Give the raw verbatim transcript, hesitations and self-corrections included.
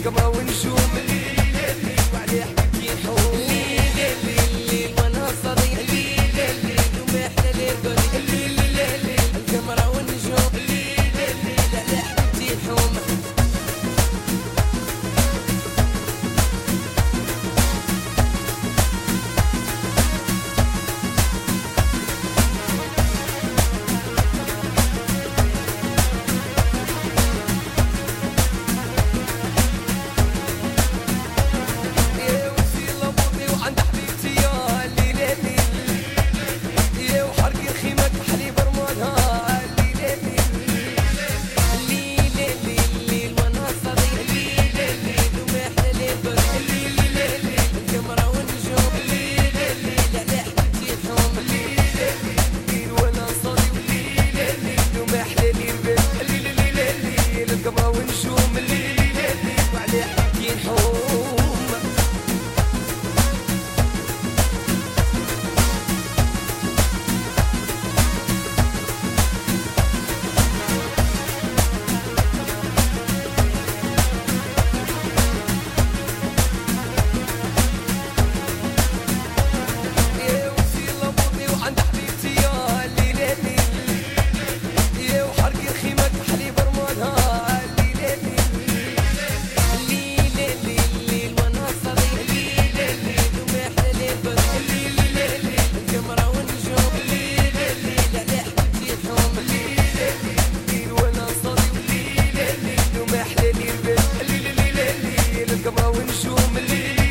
القمر ونجوم الليل الليل وعليه حبيبتي نحوم الليل الليل وانا صديق الليل الليل وما احلى ليل الليل الليل القمر ونجوم الليل الليل عليه حبيبتي نحوم القمر ونجوم الليل الليل وعليه حبيبتي نحوم القمر ونجوم الليل